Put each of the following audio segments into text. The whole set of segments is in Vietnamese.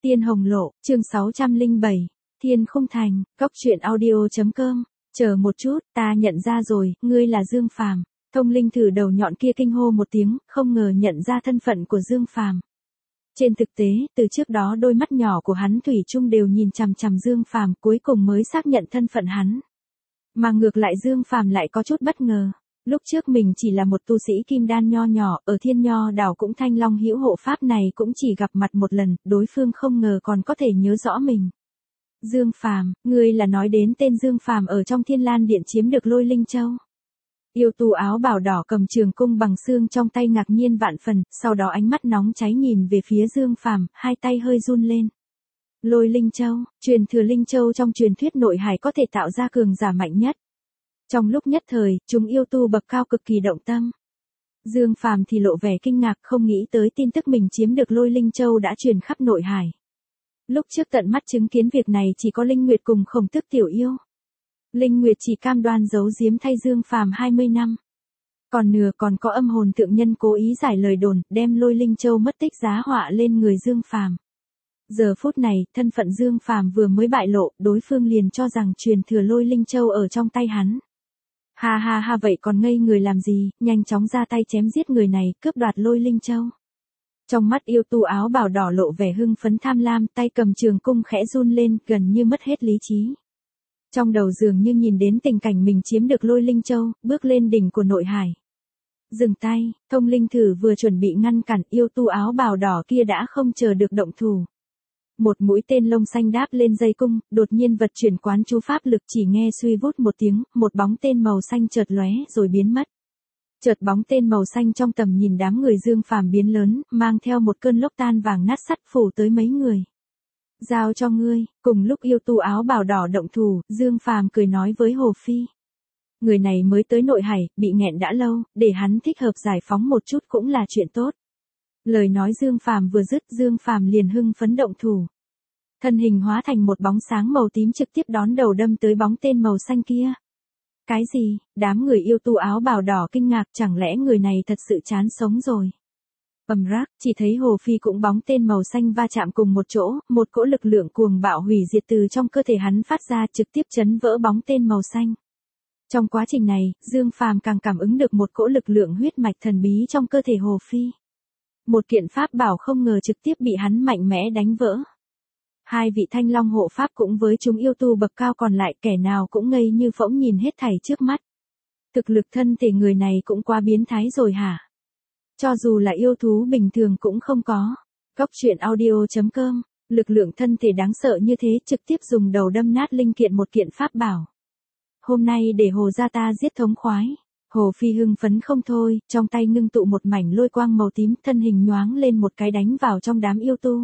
Tiên Hồng Lộ, chương 607, Thiên Khung Thành, Cóc truyện audio.com. Chờ một chút, ta nhận ra rồi, ngươi là Dương Phàm. Thông linh thử đầu nhọn kia kinh hô một tiếng, không ngờ nhận ra thân phận của Dương Phàm. Trên thực tế, từ trước đó đôi mắt nhỏ của hắn thủy chung đều nhìn chằm chằm Dương Phàm, cuối cùng mới xác nhận thân phận hắn. Mà ngược lại Dương Phàm lại có chút bất ngờ. Lúc trước mình chỉ là một tu sĩ kim đan nho nhỏ, ở Thiên Nho đảo cũng Thanh Long hữu hộ pháp này cũng chỉ gặp mặt một lần, đối phương không ngờ còn có thể nhớ rõ mình. Dương Phàm, ngươi là nói đến tên Dương Phàm ở trong Thiên Lan Điện chiếm được Lôi Linh Châu. Yêu tu áo bào đỏ cầm trường cung bằng xương trong tay ngạc nhiên vạn phần, sau đó ánh mắt nóng cháy nhìn về phía Dương Phàm, hai tay hơi run lên. Lôi Linh Châu, truyền thừa Linh Châu trong truyền thuyết nội hải có thể tạo ra cường giả mạnh nhất. Trong lúc nhất thời, chúng yêu tu bậc cao cực kỳ động tâm. Dương Phàm thì lộ vẻ kinh ngạc, không nghĩ tới tin tức mình chiếm được Lôi Linh Châu đã truyền khắp nội hải. Lúc trước tận mắt chứng kiến việc này chỉ có Linh Nguyệt cùng Khổng Tước tiểu yêu. Linh Nguyệt chỉ cam đoan giấu giếm thay Dương Phàm 20 năm. Còn nửa còn có âm hồn thượng nhân cố ý giải lời đồn, đem Lôi Linh Châu mất tích giá họa lên người Dương Phàm. Giờ phút này, thân phận Dương Phàm vừa mới bại lộ, đối phương liền cho rằng truyền thừa Lôi Linh Châu ở trong tay hắn. Ha ha ha, vậy còn ngây người làm gì, nhanh chóng ra tay chém giết người này, cướp đoạt Lôi Linh Châu. Trong mắt yêu tu áo bào đỏ lộ vẻ hưng phấn tham lam, tay cầm trường cung khẽ run lên, gần như mất hết lý trí. Trong đầu dường như nhìn đến tình cảnh mình chiếm được Lôi Linh Châu, bước lên đỉnh của nội hải. Dừng tay, thông linh thử vừa chuẩn bị ngăn cản, yêu tu áo bào đỏ kia đã không chờ được động thủ. Một mũi tên lông xanh đáp lên dây cung, đột nhiên vật chuyển quán chú pháp lực, chỉ nghe suy vút một tiếng, một bóng tên màu xanh chợt lóe rồi biến mất. Chợt bóng tên màu xanh trong tầm nhìn đám người Dương Phàm biến lớn, mang theo một cơn lốc tan vàng nát sắt phủ tới mấy người. Giao cho ngươi. Cùng lúc yêu tu áo bào đỏ động thủ, Dương Phàm cười nói với Hồ Phi. Người này mới tới nội hải, bị nghẹn đã lâu, để hắn thích hợp giải phóng một chút cũng là chuyện tốt. Lời nói Dương Phàm vừa dứt, Dương Phàm liền hưng phấn động thủ. Thân hình hóa thành một bóng sáng màu tím trực tiếp đón đầu đâm tới bóng tên màu xanh kia. Cái gì? Đám người yêu tu áo bào đỏ kinh ngạc, chẳng lẽ người này thật sự chán sống rồi. Ầm rác, chỉ thấy Hồ Phi cũng bóng tên màu xanh va chạm cùng một chỗ, một cỗ lực lượng cuồng bạo hủy diệt từ trong cơ thể hắn phát ra trực tiếp chấn vỡ bóng tên màu xanh. Trong quá trình này, Dương Phàm càng cảm ứng được một cỗ lực lượng huyết mạch thần bí trong cơ thể Hồ Phi. Một kiện pháp bảo không ngờ trực tiếp bị hắn mạnh mẽ đánh vỡ. Hai vị Thanh Long hộ pháp cũng với chúng yêu tu bậc cao còn lại, kẻ nào cũng ngây như phỗng nhìn hết thảy trước mắt. Thực lực thân thể người này cũng quá biến thái rồi hả? Cho dù là yêu thú bình thường cũng không có. Cóc truyện audio.com, lực lượng thân thể đáng sợ như thế trực tiếp dùng đầu đâm nát linh kiện một kiện pháp bảo. Hôm nay để Hồ gia ta giết thống khoái. Hồ Phi hưng phấn không thôi, trong tay ngưng tụ một mảnh lôi quang màu tím, thân hình nhoáng lên một cái đánh vào trong đám yêu tu.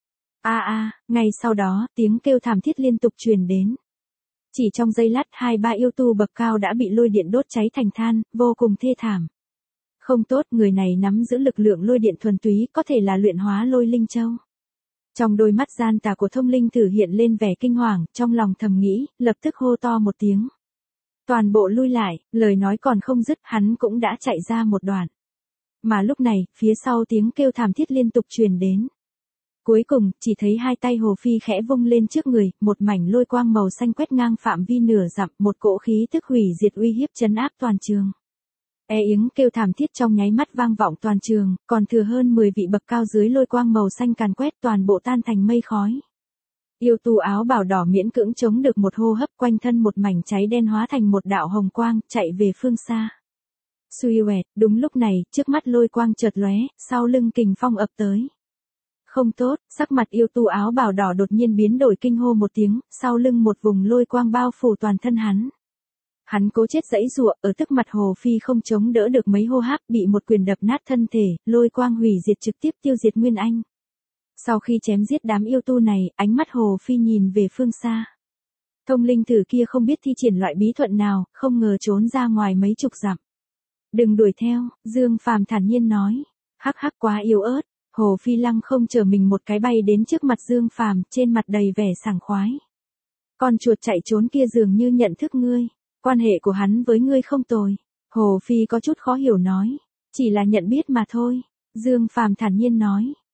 Ngay sau đó, tiếng kêu thảm thiết liên tục truyền đến. Chỉ trong giây lát, 2-3 yêu tu bậc cao đã bị lôi điện đốt cháy thành than, vô cùng thê thảm. Không tốt, người này nắm giữ lực lượng lôi điện thuần túy, có thể là luyện hóa Lôi Linh Châu. Trong đôi mắt gian tà của thông linh thử hiện lên vẻ kinh hoàng, trong lòng thầm nghĩ, lập tức hô to một tiếng. Toàn bộ lui lại, lời nói còn không dứt, hắn cũng đã chạy ra một đoạn. Mà lúc này, phía sau tiếng kêu thảm thiết liên tục truyền đến. Cuối cùng, chỉ thấy hai tay Hồ Phi khẽ vung lên trước người, một mảnh lôi quang màu xanh quét ngang phạm vi nửa dặm, một cỗ khí tức hủy diệt uy hiếp trấn áp toàn trường. Yếng kêu thảm thiết trong nháy mắt vang vọng toàn trường, còn thừa hơn 10 vị bậc cao dưới lôi quang màu xanh càn quét, toàn bộ tan thành mây khói. Yêu tu áo bào đỏ miễn cưỡng chống được một hô hấp, quanh thân một mảnh cháy đen hóa thành một đạo hồng quang, chạy về phương xa. Xuy oẹt, đúng lúc này, trước mắt lôi quang chợt lóe, sau lưng kình phong ập tới. Không tốt, sắc mặt yêu tu áo bào đỏ đột nhiên biến đổi, kinh hô một tiếng, sau lưng một vùng lôi quang bao phủ toàn thân hắn. Hắn cố chết giãy giụa, ở tức mặt Hồ Phi không chống đỡ được mấy hô hấp, bị một quyền đập nát thân thể, lôi quang hủy diệt trực tiếp tiêu diệt Nguyên Anh. Sau khi chém giết đám yêu tu này, ánh mắt Hồ Phi nhìn về phương xa. Thông linh thử kia không biết thi triển loại bí thuật nào, không ngờ trốn ra ngoài mấy chục dặm. Đừng đuổi theo, Dương Phàm thản nhiên nói. Hắc hắc, quá yếu ớt. Hồ Phi lăng không chờ mình một cái bay đến trước mặt Dương Phàm, trên mặt đầy vẻ sảng khoái. Con chuột chạy trốn kia dường như nhận thức ngươi. Quan hệ của hắn với ngươi không tồi. Hồ Phi có chút khó hiểu nói. Chỉ là nhận biết mà thôi. Dương Phàm thản nhiên nói.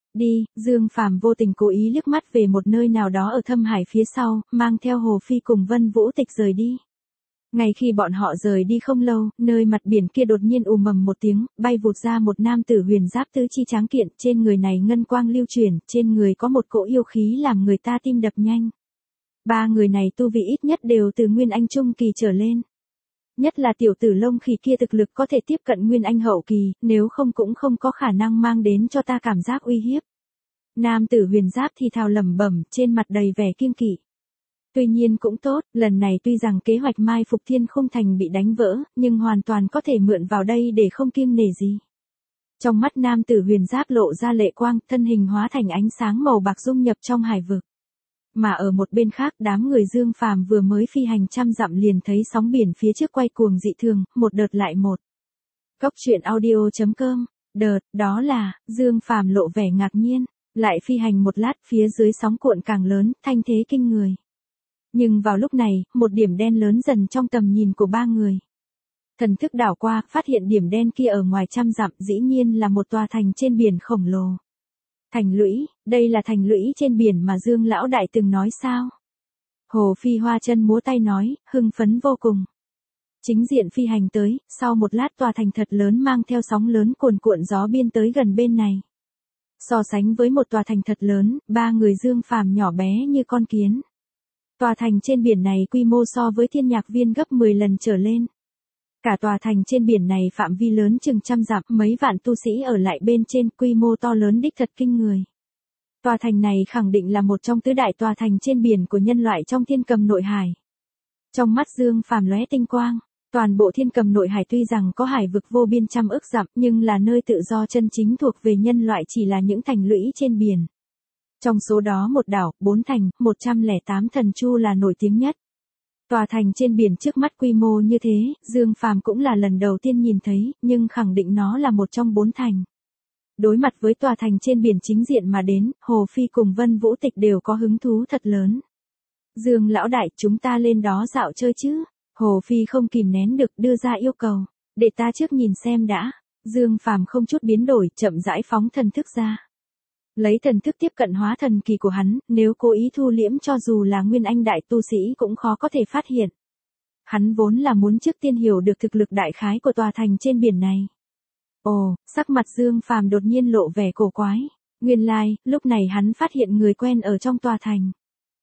Đi, Dương Phàm vô tình cố ý liếc mắt về một nơi nào đó ở thâm hải phía sau, mang theo Hồ Phi cùng Vân Vũ Tịch rời đi. Ngay khi bọn họ rời đi không lâu, nơi mặt biển kia đột nhiên ù mầm một tiếng, bay vụt ra một nam tử huyền giáp tứ chi tráng kiện, trên người này ngân quang lưu chuyển, trên người có một cỗ yêu khí làm người ta tim đập nhanh. Ba người này tu vi ít nhất đều từ Nguyên Anh Trung kỳ trở lên. Nhất là tiểu tử lông khỉ kia thực lực có thể tiếp cận Nguyên Anh hậu kỳ, nếu không cũng không có khả năng mang đến cho ta cảm giác uy hiếp. Nam tử huyền giáp thì thào lẩm bẩm, trên mặt đầy vẻ kiêng kỵ. Tuy nhiên cũng tốt, lần này tuy rằng kế hoạch mai phục Thiên Khung Thành bị đánh vỡ, nhưng hoàn toàn có thể mượn vào đây để không kiêng nể gì. Trong mắt nam tử huyền giáp lộ ra lệ quang, thân hình hóa thành ánh sáng màu bạc dung nhập trong hải vực. Mà ở một bên khác, đám người Dương Phàm vừa mới phi hành trăm dặm liền thấy sóng biển phía trước quay cuồng dị thường, một đợt lại một. Cốc truyện audio.com, đợt, đó là, Dương Phàm lộ vẻ ngạc nhiên, lại phi hành một lát, phía dưới sóng cuộn càng lớn, thanh thế kinh người. Nhưng vào lúc này, một điểm đen lớn dần trong tầm nhìn của ba người. Thần thức đảo qua, phát hiện điểm đen kia ở ngoài trăm dặm, dĩ nhiên là một tòa thành trên biển khổng lồ. Thành lũy, đây là thành lũy trên biển mà Dương lão đại từng nói sao? Hồ Phi hoa chân múa tay nói, hưng phấn vô cùng. Chính diện phi hành tới, sau một lát tòa thành thật lớn mang theo sóng lớn cuồn cuộn gió biên tới gần bên này. So sánh với một tòa thành thật lớn, ba người Dương Phàm nhỏ bé như con kiến. Tòa thành trên biển này quy mô so với Thiên Nhạc Viên gấp 10 lần trở lên. Cả tòa thành trên biển này phạm vi lớn chừng trăm dặm, mấy vạn tu sĩ ở lại bên trên, quy mô to lớn đích thật kinh người. Tòa thành này khẳng định là một trong tứ đại tòa thành trên biển của nhân loại trong Thiên Cầm Nội Hải. Trong mắt Dương Phàm lóe tinh quang, toàn bộ Thiên Cầm Nội Hải tuy rằng có hải vực vô biên trăm ức dặm, nhưng là nơi tự do chân chính thuộc về nhân loại chỉ là những thành lũy trên biển. Trong số đó một đảo, 4 thành, 108 thần chu là nổi tiếng nhất. Tòa thành trên biển trước mắt quy mô như thế, Dương Phàm cũng là lần đầu tiên nhìn thấy, nhưng khẳng định nó là một trong 4 thành. Đối mặt với tòa thành trên biển chính diện mà đến, Hồ Phi cùng Vân Vũ Tịch đều có hứng thú thật lớn. Dương lão đại, chúng ta lên đó dạo chơi chứ? Hồ Phi không kìm nén được đưa ra yêu cầu. Để ta trước nhìn xem đã. Dương Phàm không chút biến đổi, chậm rãi phóng thần thức ra. Lấy thần thức tiếp cận hóa thần kỳ của hắn, nếu cố ý thu liễm cho dù là Nguyên Anh đại tu sĩ cũng khó có thể phát hiện. Hắn vốn là muốn trước tiên hiểu được thực lực đại khái của tòa thành trên biển này. Ồ, sắc mặt Dương Phàm đột nhiên lộ vẻ cổ quái. Nguyên lai, lúc này hắn phát hiện người quen ở trong tòa thành.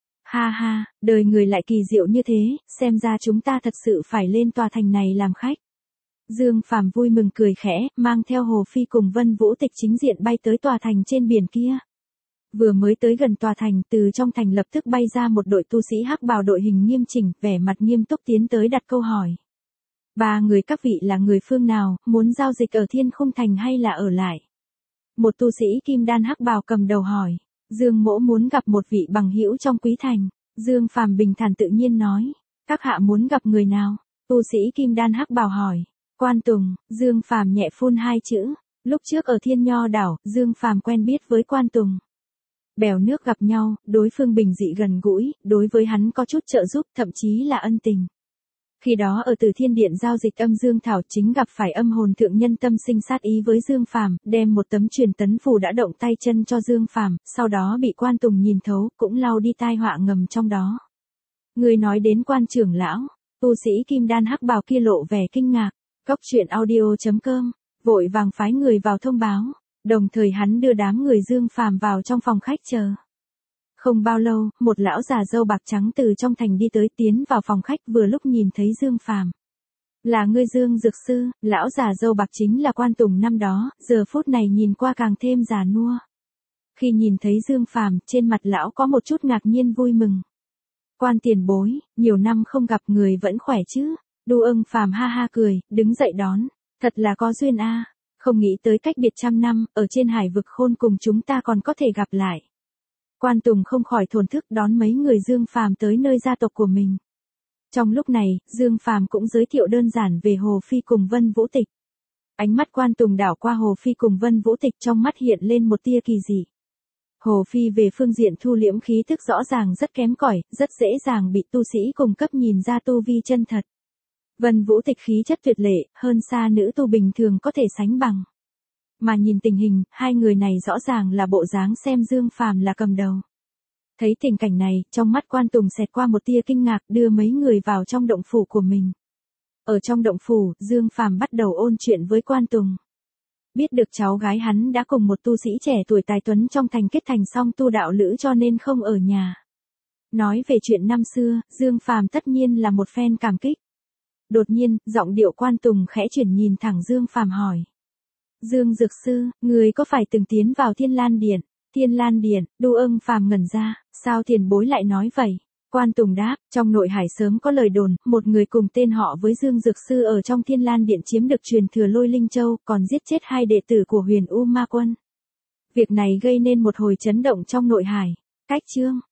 Ha ha, đời người lại kỳ diệu như thế, xem ra chúng ta thật sự phải lên tòa thành này làm khách. Dương Phàm vui mừng cười khẽ, mang theo Hồ Phi cùng Vân Vũ Tịch chính diện bay tới tòa thành trên biển kia. Vừa mới tới gần tòa thành, từ trong thành lập tức bay ra một đội tu sĩ hắc bào đội hình nghiêm chỉnh, vẻ mặt nghiêm túc tiến tới đặt câu hỏi. Ba người các vị là người phương nào, muốn giao dịch ở Thiên Khung Thành hay là ở lại? Một tu sĩ kim đan hắc bào cầm đầu hỏi. Dương mỗ muốn gặp một vị bằng hữu trong quý thành. Dương Phàm bình thản tự nhiên nói. Các hạ muốn gặp người nào? Tu sĩ kim đan hắc bào hỏi. Quan Tùng. Dương Phàm nhẹ phun hai chữ. Lúc trước ở Thiên Nho đảo, Dương Phàm quen biết với Quan Tùng. Bèo nước gặp nhau, đối phương bình dị gần gũi, đối với hắn có chút trợ giúp, thậm chí là ân tình. Khi đó ở Từ Thiên Điện giao dịch âm dương thảo chính gặp phải âm hồn thượng nhân tâm sinh sát ý với Dương Phàm, đem một tấm truyền tấn phù đã động tay chân cho Dương Phàm, sau đó bị Quan Tùng nhìn thấu, cũng lau đi tai họa ngầm trong đó. Người nói đến Quan trưởng lão, tu sĩ kim đan hắc bào kia lộ vẻ kinh ngạc. Cốc truyện audio.com, vội vàng phái người vào thông báo, đồng thời hắn đưa đám người Dương Phàm vào trong phòng khách chờ. Không bao lâu, một lão già râu bạc trắng từ trong thành đi tới, tiến vào phòng khách vừa lúc nhìn thấy Dương Phàm. Là ngươi Dương Dược Sư? Lão già râu bạc chính là Quan Tùng năm đó, giờ phút này nhìn qua càng thêm già nua. Khi nhìn thấy Dương Phàm, trên mặt lão có một chút ngạc nhiên vui mừng. Quan tiền bối, nhiều năm không gặp, người vẫn khỏe chứ? Đu Ưng Phàm ha ha cười, đứng dậy đón. Thật là có duyên a, không nghĩ tới cách biệt trăm năm, ở trên hải vực khôn cùng chúng ta còn có thể gặp lại. Quan Tùng không khỏi thổn thức đón mấy người Dương Phàm tới nơi gia tộc của mình. Trong lúc này, Dương Phàm cũng giới thiệu đơn giản về Hồ Phi cùng Vân Vũ Tịch. Ánh mắt Quan Tùng đảo qua Hồ Phi cùng Vân Vũ Tịch, trong mắt hiện lên một tia kỳ dị. Hồ Phi về phương diện thu liễm khí tức rõ ràng rất kém cỏi, rất dễ dàng bị tu sĩ cùng cấp nhìn ra tu vi chân thật. Vân Vũ Tịch khí chất tuyệt lệ, hơn xa nữ tu bình thường có thể sánh bằng. Mà nhìn tình hình, hai người này rõ ràng là bộ dáng xem Dương Phàm là cầm đầu. Thấy tình cảnh này, trong mắt Quan Tùng xẹt qua một tia kinh ngạc, đưa mấy người vào trong động phủ của mình. Ở trong động phủ, Dương Phàm bắt đầu ôn chuyện với Quan Tùng. Biết được cháu gái hắn đã cùng một tu sĩ trẻ tuổi tài tuấn trong thành kết thành song tu đạo lữ cho nên không ở nhà. Nói về chuyện năm xưa, Dương Phàm tất nhiên là một phen cảm kích. Đột nhiên, giọng điệu Quan Tùng khẽ chuyển nhìn thẳng Dương Phàm hỏi. Dương Dược Sư, người có phải từng tiến vào Thiên Lan Điện? Thiên Lan Điện, Đô Ưng Phàm ngẩn ra, sao tiền bối lại nói vậy? Quan Tùng đáp, trong nội hải sớm có lời đồn, một người cùng tên họ với Dương Dược Sư ở trong Thiên Lan Điện chiếm được truyền thừa Lôi Linh Châu, còn giết chết hai đệ tử của Huyền U Ma Quân. Việc này gây nên một hồi chấn động trong nội hải. Cách chương